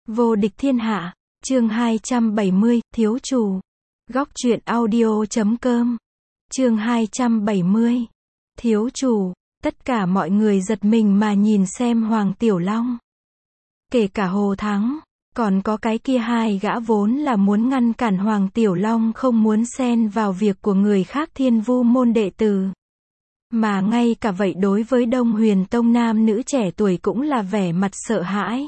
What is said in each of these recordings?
Vô địch thiên hạ, chương 270, thiếu chủ. Góc truyện audio.com. Chương 270. Thiếu chủ, tất cả mọi người giật mình mà nhìn xem Hoàng Tiểu Long. Kể cả Hồ Thắng, còn có cái kia hai gã vốn là muốn ngăn cản Hoàng Tiểu Long không muốn xen vào việc của người khác Thiên Vu môn đệ tử. Mà ngay cả vậy đối với Đông Huyền Tông nam nữ trẻ tuổi cũng là vẻ mặt sợ hãi.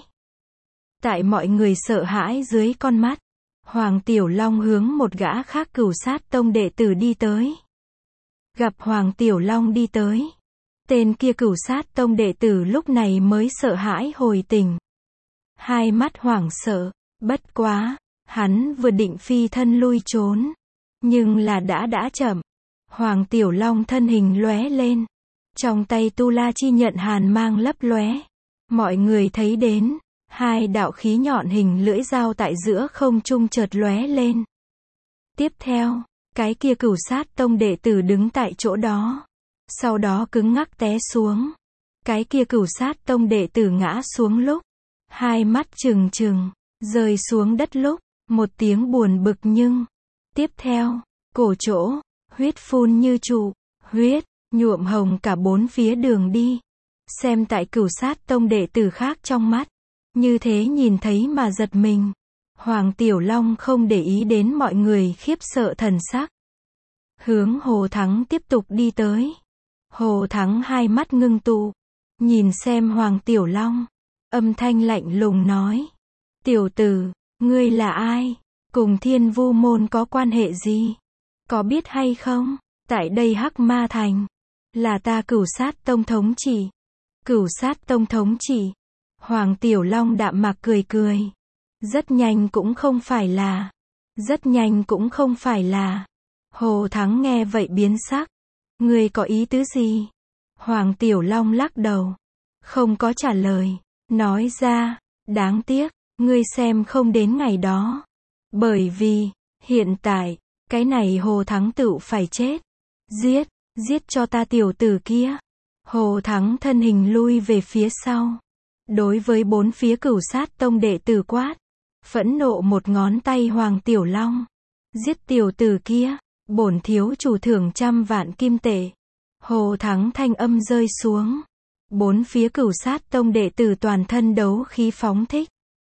Tại mọi người sợ hãi dưới con mắt, Hoàng Tiểu Long hướng một gã khác Cửu Sát Tông đệ tử đi tới. Gặp Hoàng Tiểu Long đi tới, tên kia Cửu Sát Tông đệ tử lúc này mới sợ hãi hồi tỉnh. Hai mắt hoảng sợ, bất quá, hắn vừa định phi thân lui trốn, nhưng là đã chậm. Hoàng Tiểu Long thân hình lóe lên, trong tay Tu La Chi nhận hàn mang lấp lóe. Mọi người thấy đến, hai đạo khí nhọn hình lưỡi dao tại giữa không trung chợt lóe lên. Tiếp theo, cái kia Cửu Sát Tông đệ tử đứng tại chỗ đó, sau đó cứng ngắc té xuống. Cái kia Cửu Sát Tông đệ tử ngã xuống lúc, hai mắt trừng trừng, rơi xuống đất lúc, một tiếng buồn bực nhưng, tiếp theo, cổ chỗ, huyết phun như trụ, huyết, nhuộm hồng cả bốn phía đường đi. Xem tại Cửu Sát Tông đệ tử khác trong mắt, như thế nhìn thấy mà giật mình. Hoàng Tiểu Long không để ý đến mọi người khiếp sợ thần sắc. Hướng Hồ Thắng tiếp tục đi tới. Hồ Thắng hai mắt ngưng tụ, nhìn xem Hoàng Tiểu Long, âm thanh lạnh lùng nói. Tiểu tử, ngươi là ai? Cùng Thiên Vu môn có quan hệ gì? Có biết hay không? Tại đây Hắc Ma Thành, là ta Cửu Sát Tông thống chỉ. Cửu Sát Tông thống chỉ. Hoàng Tiểu Long đạm mạc cười cười. Rất nhanh cũng không phải là. Rất nhanh cũng không phải là. Hồ Thắng nghe vậy biến sắc. Ngươi có ý tứ gì? Hoàng Tiểu Long lắc đầu, không có trả lời. Nói ra, đáng tiếc, ngươi xem không đến ngày đó. Bởi vì, hiện tại, cái này Hồ Thắng tựu phải chết. Giết, giết cho ta tiểu tử kia. Hồ Thắng thân hình lui về phía sau. Đối với bốn phía Cửu Sát Tông đệ tử quát. Phẫn nộ một ngón tay Hoàng Tiểu Long. Giết tiểu tử kia, bổn thiếu chủ thưởng 100 vạn kim tệ. Hồ Thắng thanh âm rơi xuống. Bốn phía Cửu Sát Tông đệ tử toàn thân đấu khí phóng thích.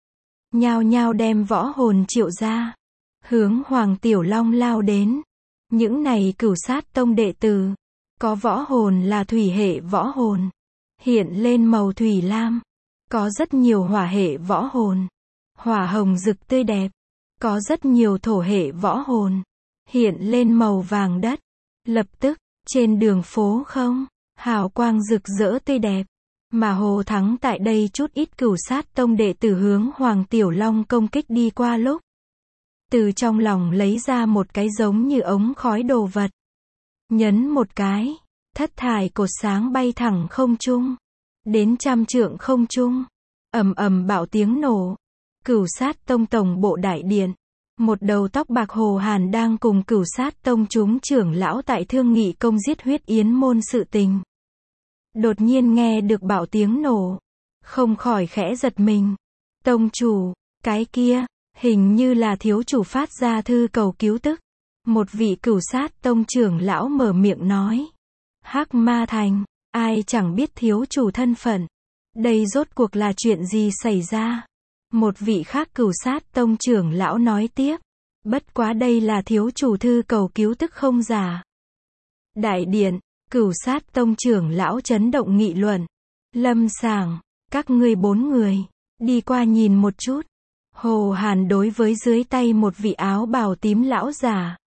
Nhao nhao đem võ hồn triệu ra. Hướng Hoàng Tiểu Long lao đến. Những này Cửu Sát Tông đệ tử, có võ hồn là thủy hệ võ hồn. Hiện lên màu thủy lam. Có rất nhiều hỏa hệ võ hồn. Hỏa hồng rực tươi đẹp. Có rất nhiều thổ hệ võ hồn. Hiện lên màu vàng đất. Lập tức, trên đường phố không, hào quang rực rỡ tươi đẹp. Mà Hồ Thắng tại đây chút ít Cửu Sát Tông đệ tử hướng Hoàng Tiểu Long công kích đi qua lúc. Từ trong lòng lấy ra một cái giống như ống khói đồ vật. Nhấn một cái, thất thải cột sáng bay thẳng không trung. Đến 100 trượng không trung. Ầm ầm bạo tiếng nổ. Cửu Sát Tông tổng bộ đại điện. Một đầu tóc bạc Hồ Hàn đang cùng Cửu Sát Tông chúng trưởng lão tại thương nghị công giết Huyết Yến môn sự tình. Đột nhiên nghe được bạo tiếng nổ. Không khỏi khẽ giật mình. Tông chủ, cái kia, hình như là thiếu chủ phát ra thư cầu cứu tức. Một vị Cửu Sát Tông trưởng lão mở miệng nói. Hắc Ma Thành, ai chẳng biết thiếu chủ thân phận. Đây rốt cuộc là chuyện gì xảy ra? Một vị khác Cửu Sát Tông trưởng lão nói tiếp. Bất quá đây là thiếu chủ thư cầu cứu tức không giả. Đại điện, Cửu Sát Tông trưởng lão chấn động nghị luận. Lâm Sảng, các ngươi 4 người, đi qua nhìn một chút. Hồ Hàn đối với dưới tay một vị áo bào tím lão già.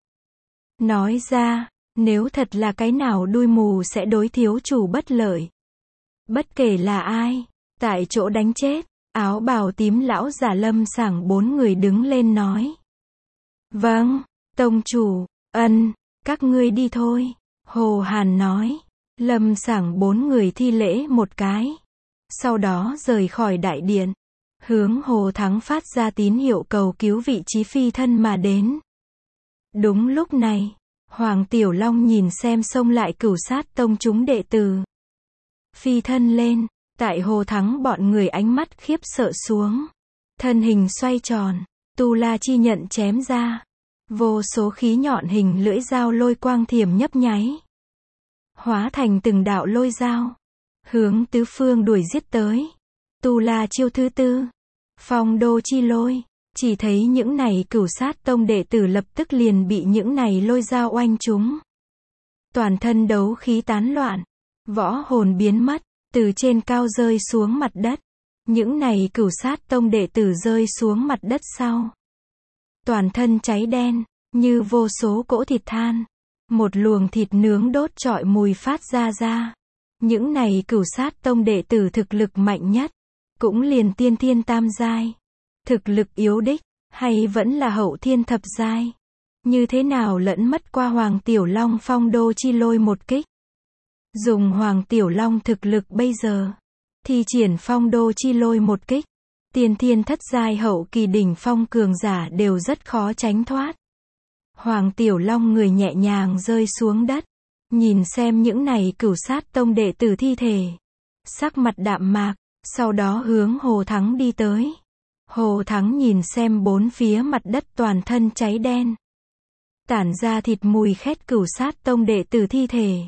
Nói ra, nếu thật là cái nào đuôi mù sẽ đối thiếu chủ bất lợi. Bất kể là ai, tại chỗ đánh chết. Áo bào tím lão già Lâm Sảng 4 người đứng lên nói. Vâng, tông chủ, các ngươi đi thôi. Hồ Hàn nói. Lâm Sảng 4 người thi lễ một cái. Sau đó rời khỏi đại điện. Hướng Hồ Thắng phát ra tín hiệu cầu cứu vị trí phi thân mà đến. Đúng lúc này, Hoàng Tiểu Long nhìn xem xông lại Cửu Sát Tông chúng đệ tử. Phi thân lên. Tại Hồ Thắng bọn người ánh mắt khiếp sợ xuống. Thân hình xoay tròn, Tu La chi nhận chém ra. Vô số khí nhọn hình lưỡi dao lôi quang thiểm nhấp nháy. Hóa thành từng đạo lôi dao. Hướng tứ phương đuổi giết tới. Tu La chiêu thứ tư. Phong đô chi lôi. Chỉ thấy những này Cửu Sát Tông đệ tử lập tức liền bị những này lôi dao oanh trúng. Toàn thân đấu khí tán loạn. Võ hồn biến mất. Từ trên cao rơi xuống mặt đất. Những này Cửu Sát Tông đệ tử rơi xuống mặt đất sau. Toàn thân cháy đen, như vô số cỗ thịt than. Một luồng thịt nướng đốt trọi mùi phát ra. Những này Cửu Sát Tông đệ tử thực lực mạnh nhất. Cũng liền tiên thiên tam giai. Thực lực yếu đích, hay vẫn là hậu thiên thập giai. Như thế nào lẫn mất qua Hoàng Tiểu Long phong đô chi lôi một kích. Dùng Hoàng Tiểu Long thực lực bây giờ. Thi triển phong đô chi lôi một kích. Tiên thiên thất giai hậu kỳ đỉnh phong cường giả đều rất khó tránh thoát. Hoàng Tiểu Long người nhẹ nhàng rơi xuống đất. Nhìn xem những này Cửu Sát Tông đệ tử thi thể. Sắc mặt đạm mạc, sau đó hướng Hồ Thắng đi tới. Hồ Thắng nhìn xem bốn phía mặt đất toàn thân cháy đen. Tản ra thịt mùi khét Cửu Sát Tông đệ tử thi thể.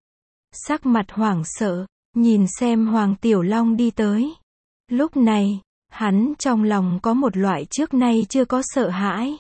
Sắc mặt hoảng sợ, nhìn xem Hoàng Tiểu Long đi tới. Lúc này, hắn trong lòng có một loại trước nay chưa có sợ hãi.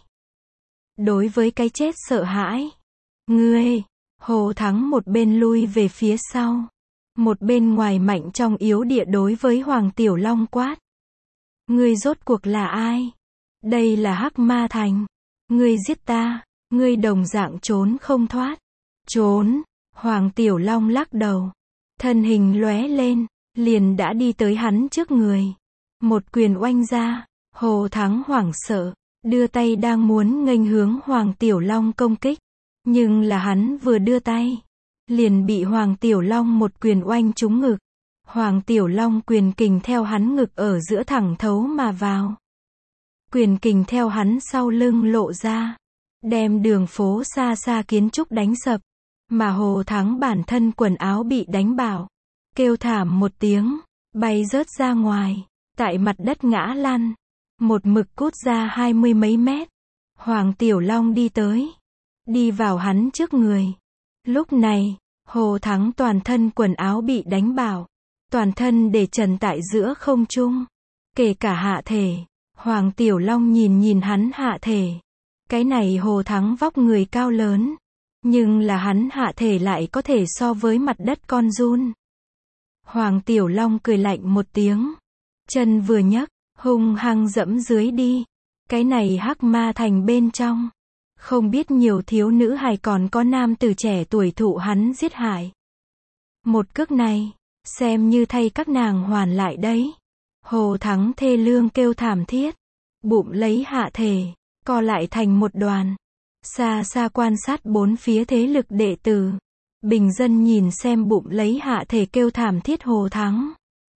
Đối với cái chết sợ hãi. Ngươi, Hồ Thắng một bên lui về phía sau. Một bên ngoài mạnh trong yếu địa đối với Hoàng Tiểu Long quát. Ngươi rốt cuộc là ai? Đây là Hắc Ma Thành. Ngươi giết ta, ngươi đồng dạng trốn không thoát. Trốn, Hoàng Tiểu Long lắc đầu. Thân hình lóe lên, liền đã đi tới hắn trước người. Một quyền oanh ra, Hồ Thắng hoảng sợ, đưa tay đang muốn nghênh hướng Hoàng Tiểu Long công kích. Nhưng là hắn vừa đưa tay, liền bị Hoàng Tiểu Long một quyền oanh trúng ngực. Hoàng Tiểu Long quyền kình theo hắn ngực ở giữa thẳng thấu mà vào. Quyền kình theo hắn sau lưng lộ ra, đem đường phố xa xa kiến trúc đánh sập. Mà Hồ Thắng bản thân quần áo bị đánh bạo, kêu thảm một tiếng, bay rớt ra ngoài, tại mặt đất ngã lăn, một mực cút ra 20 mấy mét. Hoàng Tiểu Long đi tới, đi vào hắn trước người. Lúc này, Hồ Thắng toàn thân quần áo bị đánh bạo, toàn thân để trần tại giữa không trung, kể cả hạ thể. Hoàng Tiểu Long nhìn hắn hạ thể. Cái này Hồ Thắng vóc người cao lớn, nhưng là hắn hạ thể lại có thể so với mặt đất con giun. Hoàng Tiểu Long cười lạnh một tiếng, chân vừa nhấc, hung hăng dẫm dưới đi. Cái này Hắc Ma Thành bên trong, không biết nhiều thiếu nữ hài còn có nam tử trẻ tuổi thụ hắn giết hại. Một cước này, xem như thay các nàng hoàn lại đấy. Hồ Thắng thê lương kêu thảm thiết, bụng lấy hạ thể, co lại thành một đoàn. Xa xa quan sát bốn phía thế lực đệ tử. Bình dân nhìn xem bụng lấy hạ thể kêu thảm thiết Hồ Thắng.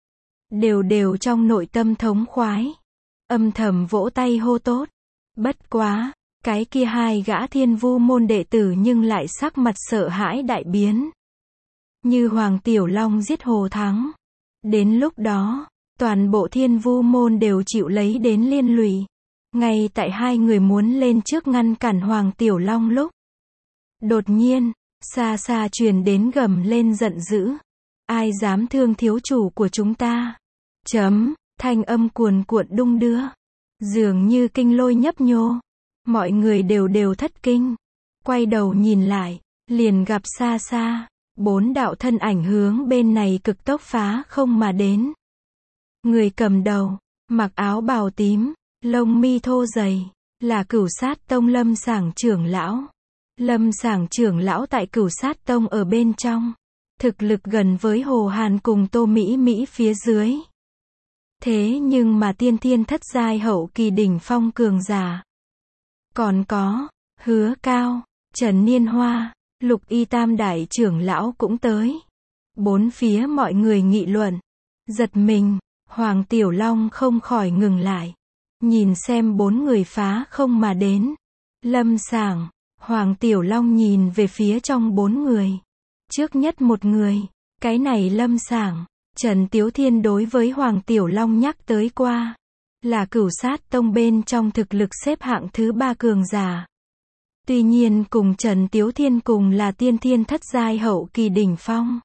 Đều trong nội tâm thống khoái. Âm thầm vỗ tay hô tốt. Bất quá, cái kia hai gã Thiên Vu môn đệ tử nhưng lại sắc mặt sợ hãi đại biến. Như Hoàng Tiểu Long giết Hồ Thắng. Đến lúc đó, toàn bộ Thiên Vu môn đều chịu lấy đến liên lụy. Ngay tại hai người muốn lên trước ngăn cản Hoàng Tiểu Long lúc. Đột nhiên, xa xa truyền đến gầm lên giận dữ. Ai dám thương thiếu chủ của chúng ta? Thanh âm cuồn cuộn đung đưa. Dường như kinh lôi nhấp nhô. Mọi người đều thất kinh. Quay đầu nhìn lại, liền gặp xa xa. 4 đạo thân ảnh hướng bên này cực tốc phá không mà đến. Người cầm đầu, mặc áo bào tím, lông mi thô dày, là Cửu Sát Tông Lâm Sảng trưởng lão. Lâm Sảng trưởng lão tại Cửu Sát Tông ở bên trong. Thực lực gần với Hồ Hàn cùng Tô Mỹ Mỹ phía dưới. Thế nhưng mà tiên thiên thất giai hậu kỳ đỉnh phong cường giả. Còn có, Hứa Cao, Trần Niên Hoa, Lục Y Tam đại trưởng lão cũng tới. Bốn phía mọi người nghị luận. Giật mình, Hoàng Tiểu Long không khỏi ngừng lại. Nhìn xem 4 người phá không mà đến. Lâm Sảng, Hoàng Tiểu Long nhìn về phía trong 4 người. Trước nhất một người, cái này Lâm Sảng, Trần Tiếu Thiên đối với Hoàng Tiểu Long nhắc tới qua. là Cửu Sát Tông bên trong thực lực xếp hạng thứ 3 cường giả. Tuy nhiên cùng Trần Tiếu Thiên cùng là tiên thiên thất giai hậu kỳ đỉnh phong.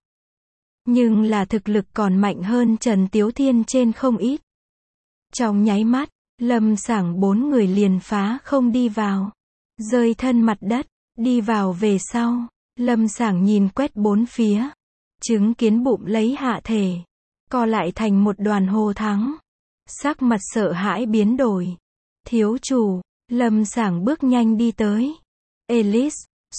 Nhưng là thực lực còn mạnh hơn Trần Tiếu Thiên trên không ít. Trong nháy mắt, Lâm Sảng 4 người liền phá không đi vào. Rơi thân mặt đất, đi vào về sau. Lâm Sảng nhìn quét bốn phía. Chứng kiến bụng lấy hạ thể. Co lại thành một đoàn Hồ Thắng. Sắc mặt sợ hãi biến đổi. Thiếu chủ, Lâm Sảng bước nhanh đi tới. Elise,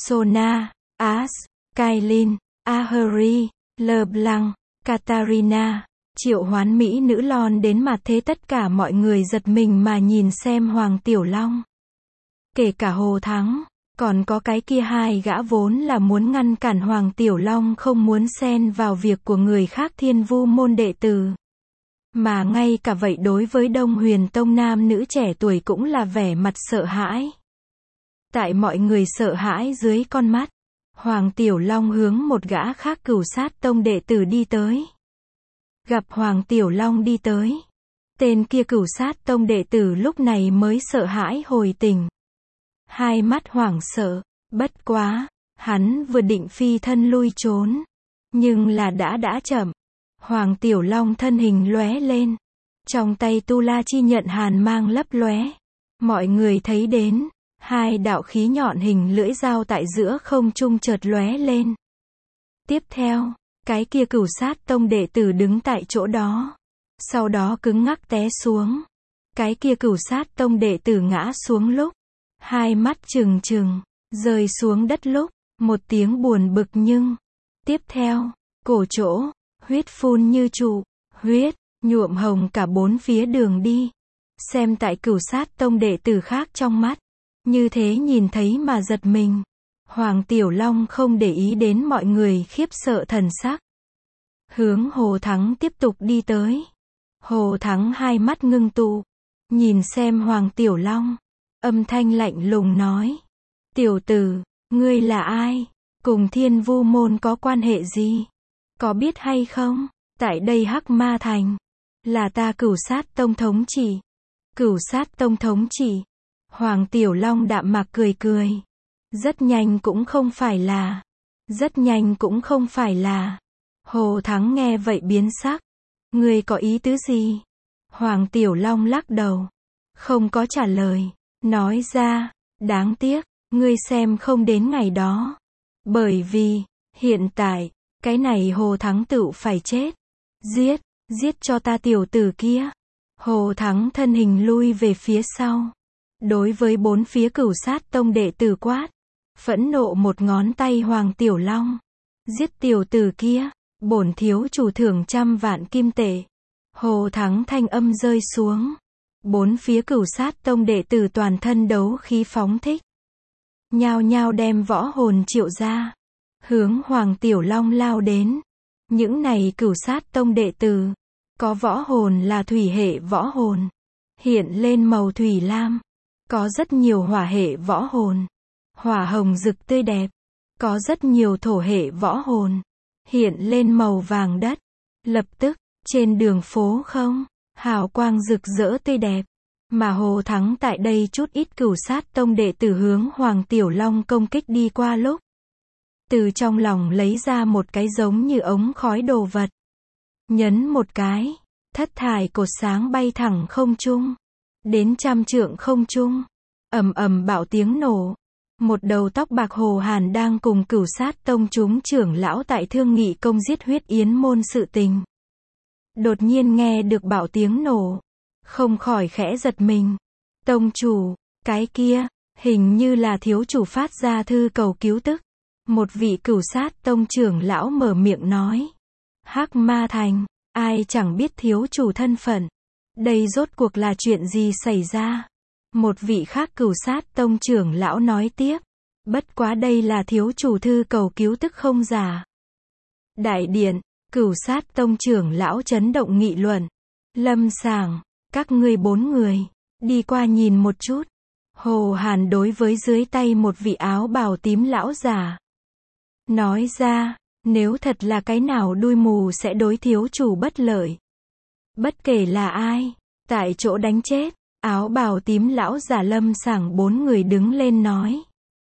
Sona, As, Kailin, Ahuri, LeBlanc, Katarina, triệu hoán mỹ nữ lon đến mặt thế, tất cả mọi người giật mình mà nhìn xem Hoàng Tiểu Long. Kể cả Hồ Thắng, còn có cái kia hai gã vốn là muốn ngăn cản Hoàng Tiểu Long không muốn xen vào việc của người khác Thiên Vu môn đệ tử. Mà ngay cả vậy đối với Đông Huyền Tông nam nữ trẻ tuổi cũng là vẻ mặt sợ hãi. Tại mọi người sợ hãi dưới con mắt, Hoàng Tiểu Long hướng một gã khác Cửu Sát Tông đệ tử đi tới. Gặp Hoàng Tiểu Long đi tới, tên kia Cửu Sát Tông đệ tử lúc này mới sợ hãi hồi tỉnh. Hai mắt hoảng sợ, bất quá, hắn vừa định phi thân lui trốn. Nhưng là đã chậm. Hoàng Tiểu Long thân hình lóe lên. Trong tay Tu La Chi nhận hàn mang lấp lóe. Mọi người thấy đến, hai đạo khí nhọn hình lưỡi dao tại giữa không trung chợt lóe lên. Tiếp theo, cái kia Cửu Sát Tông đệ tử đứng tại chỗ đó. Sau đó cứng ngắc té xuống. Cái kia Cửu Sát Tông đệ tử ngã xuống lúc, hai mắt trừng trừng, rơi xuống đất lúc, một tiếng buồn bực nhưng. Tiếp theo, cổ chỗ, huyết phun như trụ, huyết, nhuộm hồng cả bốn phía đường đi. Xem tại Cửu Sát Tông đệ tử khác trong mắt. Như thế nhìn thấy mà giật mình. Hoàng Tiểu Long không để ý đến mọi người khiếp sợ thần sắc. Hướng Hồ Thắng tiếp tục đi tới. Hồ Thắng hai mắt ngưng tụ. Nhìn xem Hoàng Tiểu Long. Âm thanh lạnh lùng nói. Tiểu tử, ngươi là ai? Cùng Thiên Vu môn có quan hệ gì? Có biết hay không? Tại đây Hắc Ma Thành. Là ta Cửu Sát Tông thống chỉ. Cửu Sát Tông thống chỉ. Hoàng Tiểu Long đạm mạc cười cười. Rất nhanh cũng không phải là. Rất nhanh cũng không phải là. Hồ Thắng nghe vậy biến sắc. Ngươi có ý tứ gì? Hoàng Tiểu Long lắc đầu. Không có trả lời. Nói ra, đáng tiếc, ngươi xem không đến ngày đó. Bởi vì, hiện tại, cái này Hồ Thắng tựu phải chết. Giết cho ta tiểu tử kia. Hồ Thắng thân hình lui về phía sau. Đối với bốn phía Cửu Sát Tông đệ tử quát. Phẫn nộ một ngón tay Hoàng Tiểu Long. Giết tiểu tử kia, bổn thiếu chủ thưởng 100 vạn kim tệ. Hồ Thắng thanh âm rơi xuống. Bốn phía Cửu Sát Tông đệ tử toàn thân đấu khí phóng thích. Nhao nhao đem võ hồn triệu ra. Hướng Hoàng Tiểu Long lao đến. Những này Cửu Sát Tông đệ tử. Có võ hồn là thủy hệ võ hồn. Hiện lên màu thủy lam. Có rất nhiều hỏa hệ võ hồn. Hỏa hồng rực tươi đẹp. Có rất nhiều thổ hệ võ hồn. Hiện lên màu vàng đất. Lập tức, trên đường phố không. Hào quang rực rỡ tươi đẹp. Mà Hồ Thắng tại đây chút ít Cửu Sát Tông đệ tử hướng Hoàng Tiểu Long công kích đi qua lúc. Từ trong lòng lấy ra một cái giống như ống khói đồ vật. Nhấn một cái. Thất thải cột sáng bay thẳng không trung. Đến 100 trượng không trung. Ầm ầm bạo tiếng nổ. Một đầu tóc bạc Hồ Hàn đang cùng Cửu Sát Tông chúng trưởng lão tại thương nghị công giết Huyết Yến môn sự tình. Đột nhiên nghe được bạo tiếng nổ. Không khỏi khẽ giật mình. Tông chủ, cái kia, hình như là thiếu chủ phát ra thư cầu cứu tức. Một vị Cửu Sát Tông trưởng lão mở miệng nói. Hắc Ma Thành, ai chẳng biết thiếu chủ thân phận. Đây rốt cuộc là chuyện gì xảy ra? Một vị khác Cửu Sát Tông trưởng lão nói tiếp. Bất quá đây là thiếu chủ thư cầu cứu tức không giả. Đại điện, Cửu Sát Tông trưởng lão chấn động nghị luận. Lâm Sảng, các ngươi 4 người, đi qua nhìn một chút. Hồ Hàn đối với dưới tay một vị áo bào tím lão già. Nói ra, nếu thật là cái nào đuôi mù sẽ đối thiếu chủ bất lợi. Bất kể là ai, Tại chỗ đánh chết, áo bào tím lão giả Lâm Sảng 4 người đứng lên nói.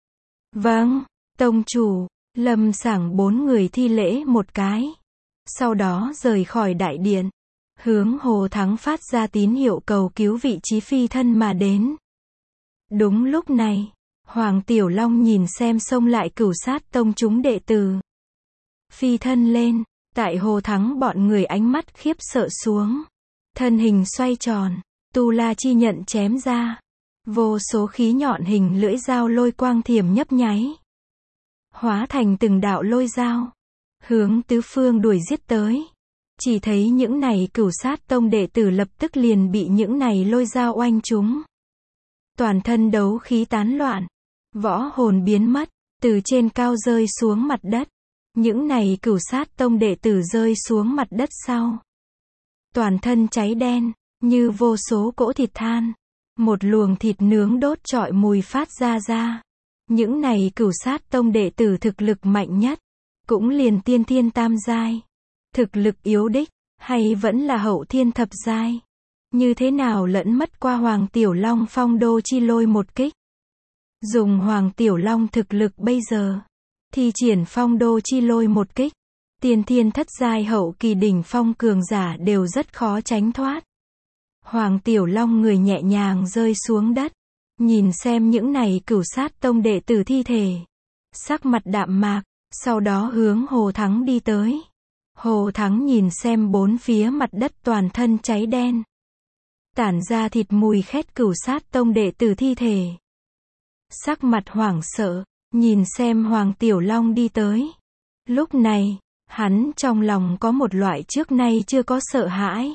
Vâng, tông chủ. Lâm Sảng 4 người thi lễ một cái. Sau đó rời khỏi đại điện. Hướng Hồ Thắng phát ra tín hiệu cầu cứu vị trí phi thân mà đến. Đúng lúc này, Hoàng Tiểu Long nhìn xem xông lại Cửu Sát Tông chúng đệ tử. Phi thân lên, tại Hồ Thắng bọn người ánh mắt khiếp sợ xuống. Thân hình xoay tròn, tu la chi nhận chém ra. Vô số khí nhọn hình lưỡi dao lôi quang thiểm nhấp nháy. Hóa thành từng đạo lôi dao. Hướng tứ phương đuổi giết tới. Chỉ thấy những này Cửu Sát Tông đệ tử lập tức liền bị những này lôi dao oanh trúng. Toàn thân đấu khí tán loạn. Võ hồn biến mất, từ trên cao rơi xuống mặt đất. Những này Cửu Sát Tông đệ tử rơi xuống mặt đất sau. Toàn thân cháy đen, như vô số cỗ thịt than. Một luồng thịt nướng đốt trọi mùi phát ra. Những này Cửu Sát Tông đệ tử thực lực mạnh nhất. Cũng liền tiên thiên tam giai. Thực lực yếu đích, hay vẫn là hậu thiên thập giai. Như thế nào lẫn mất qua Hoàng Tiểu Long phong đô chi lôi một kích. Dùng Hoàng Tiểu Long thực lực bây giờ. Thi triển phong đô chi lôi một kích. Tiên thiên thất giai hậu kỳ đỉnh phong cường giả đều rất khó tránh thoát. Hoàng Tiểu Long người nhẹ nhàng rơi xuống đất. Nhìn xem những này Cửu Sát Tông đệ tử thi thể. Sắc mặt đạm mạc, sau đó hướng Hồ Thắng đi tới. Hồ Thắng nhìn xem bốn phía mặt đất toàn thân cháy đen. Tản ra thịt mùi khét Cửu Sát Tông đệ tử thi thể. Sắc mặt hoảng sợ, nhìn xem Hoàng Tiểu Long đi tới. Lúc này, hắn trong lòng có một loại trước nay chưa có sợ hãi.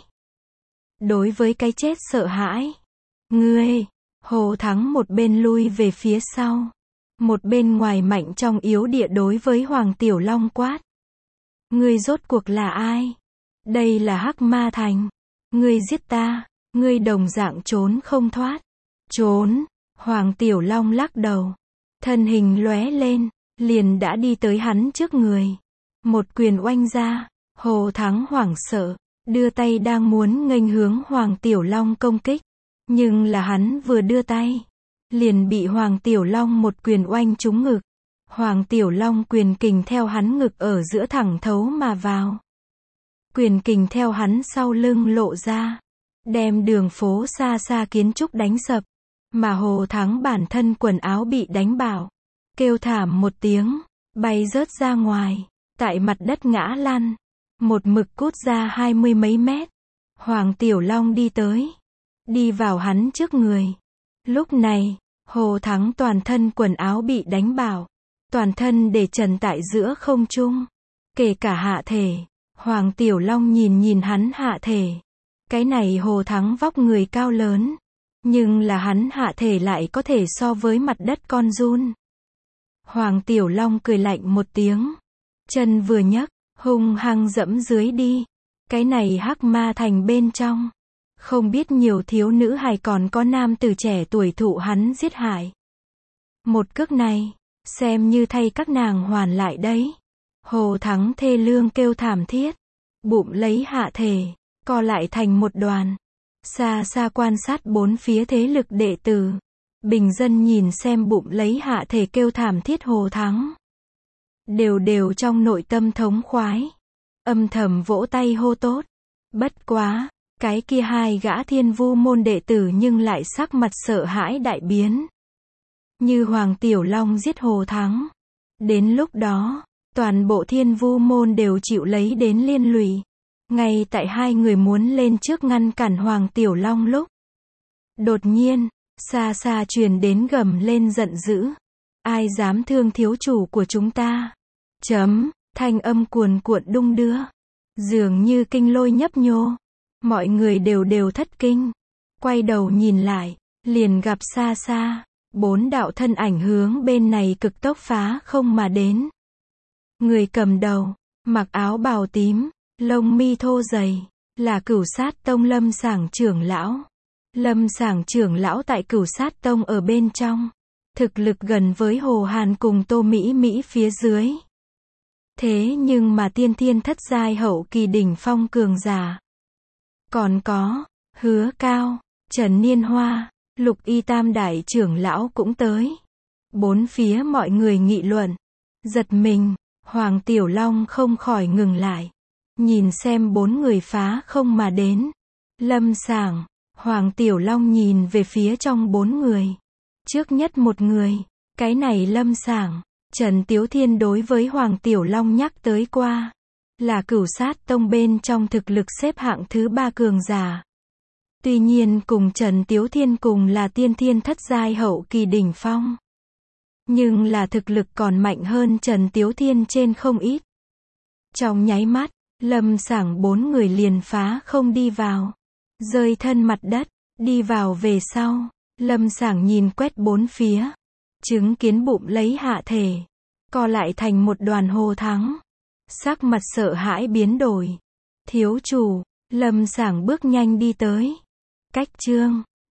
Đối với cái chết sợ hãi. Ngươi, Hồ Thắng một bên lui về phía sau. Một bên ngoài mạnh trong yếu địa đối với Hoàng Tiểu Long quát. Ngươi rốt cuộc là ai? Đây là Hắc Ma Thành. Ngươi giết ta, ngươi đồng dạng trốn không thoát. Trốn, Hoàng Tiểu Long lắc đầu. Thân hình lóe lên, liền đã đi tới hắn trước người. Một quyền oanh ra, Hồ Thắng hoảng sợ, đưa tay đang muốn nghênh hướng Hoàng Tiểu Long công kích. Nhưng là hắn vừa đưa tay, liền bị Hoàng Tiểu Long một quyền oanh trúng ngực. Hoàng Tiểu Long quyền kình theo hắn ngực ở giữa thẳng thấu mà vào. Quyền kình theo hắn sau lưng lộ ra, đem đường phố xa xa kiến trúc đánh sập. Mà Hồ Thắng bản thân quần áo bị đánh bạo. Kêu thảm một tiếng, bay rớt ra ngoài, tại mặt đất ngã lăn. Một mực cút ra 20 mấy mét. Hoàng Tiểu Long đi tới, đi vào hắn trước người. Lúc này, Hồ Thắng toàn thân quần áo bị đánh bạo. Toàn thân để trần tại giữa không trung. Kể cả hạ thể. Hoàng Tiểu Long nhìn hắn hạ thể. Cái này Hồ Thắng vóc người cao lớn. Nhưng là hắn hạ thể lại có thể so với mặt đất con giun. Hoàng Tiểu Long cười lạnh một tiếng. Chân vừa nhấc, hung hăng dẫm dưới đi. Cái này Hắc Ma Thành bên trong. Không biết nhiều thiếu nữ hài còn có nam tử trẻ tuổi thụ hắn giết hại. Một cước này, xem như thay các nàng hoàn lại đấy. Hồ Thắng thê lương kêu thảm thiết. Bụng lấy hạ thể, co lại thành một đoàn. Xa xa quan sát bốn phía thế lực đệ tử. Bình dân nhìn xem bụng lấy hạ thể kêu thảm thiết Hồ Thắng. Đều trong nội tâm thống khoái. Âm thầm vỗ tay hô tốt. Bất quá, cái kia hai gã Thiên Vu môn đệ tử nhưng lại sắc mặt sợ hãi đại biến. Như Hoàng Tiểu Long giết Hồ Thắng. Đến lúc đó, toàn bộ Thiên Vu môn đều chịu lấy đến liên lụy. Ngay tại hai người muốn lên trước ngăn cản Hoàng Tiểu Long lúc. Đột nhiên, xa xa truyền đến gầm lên giận dữ. Ai dám thương thiếu chủ của chúng ta? Thanh âm cuồn cuộn đung đưa. Dường như kinh lôi nhấp nhô. Mọi người đều thất kinh. Quay đầu nhìn lại, liền gặp xa xa. 4 đạo thân ảnh hướng bên này cực tốc phá không mà đến. Người cầm đầu, mặc áo bào tím, lông mi thô dày, là Cửu Sát Tông Lâm Sảng trưởng lão. Lâm Sảng trưởng lão tại Cửu Sát Tông ở bên trong. Thực lực gần với Hồ Hàn cùng Tô Mỹ Mỹ phía dưới. Thế nhưng mà tiên thiên thất giai hậu kỳ đỉnh phong cường giả. Còn có, Hứa Cao, Trần Niên Hoa, Lục Y Tam đại trưởng lão cũng tới. Bốn phía mọi người nghị luận. Giật mình, Hoàng Tiểu Long không khỏi ngừng lại. Nhìn xem bốn người phá không mà đến. Lâm Sảng, Hoàng Tiểu Long nhìn về phía trong bốn người. Trước nhất một người, cái này Lâm Sảng, Trần Tiếu Thiên đối với Hoàng Tiểu Long nhắc tới qua. Là Cửu Sát Tông bên trong thực lực xếp hạng thứ 3 cường giả. Tuy nhiên cùng Trần Tiếu Thiên cùng là tiên thiên thất giai hậu kỳ đỉnh phong. Nhưng là thực lực còn mạnh hơn Trần Tiếu Thiên trên không ít. Trong nháy mắt, Lâm Sảng bốn người liền phá không đi vào. Rơi thân mặt đất, đi vào về sau. Lâm Sảng nhìn quét bốn phía. Chứng kiến bụng lấy hạ thể. Co lại thành một đoàn hồ thắng. Sắc mặt sợ hãi biến đổi. Thiếu chủ, Lâm Sảng bước nhanh đi tới. Cách chương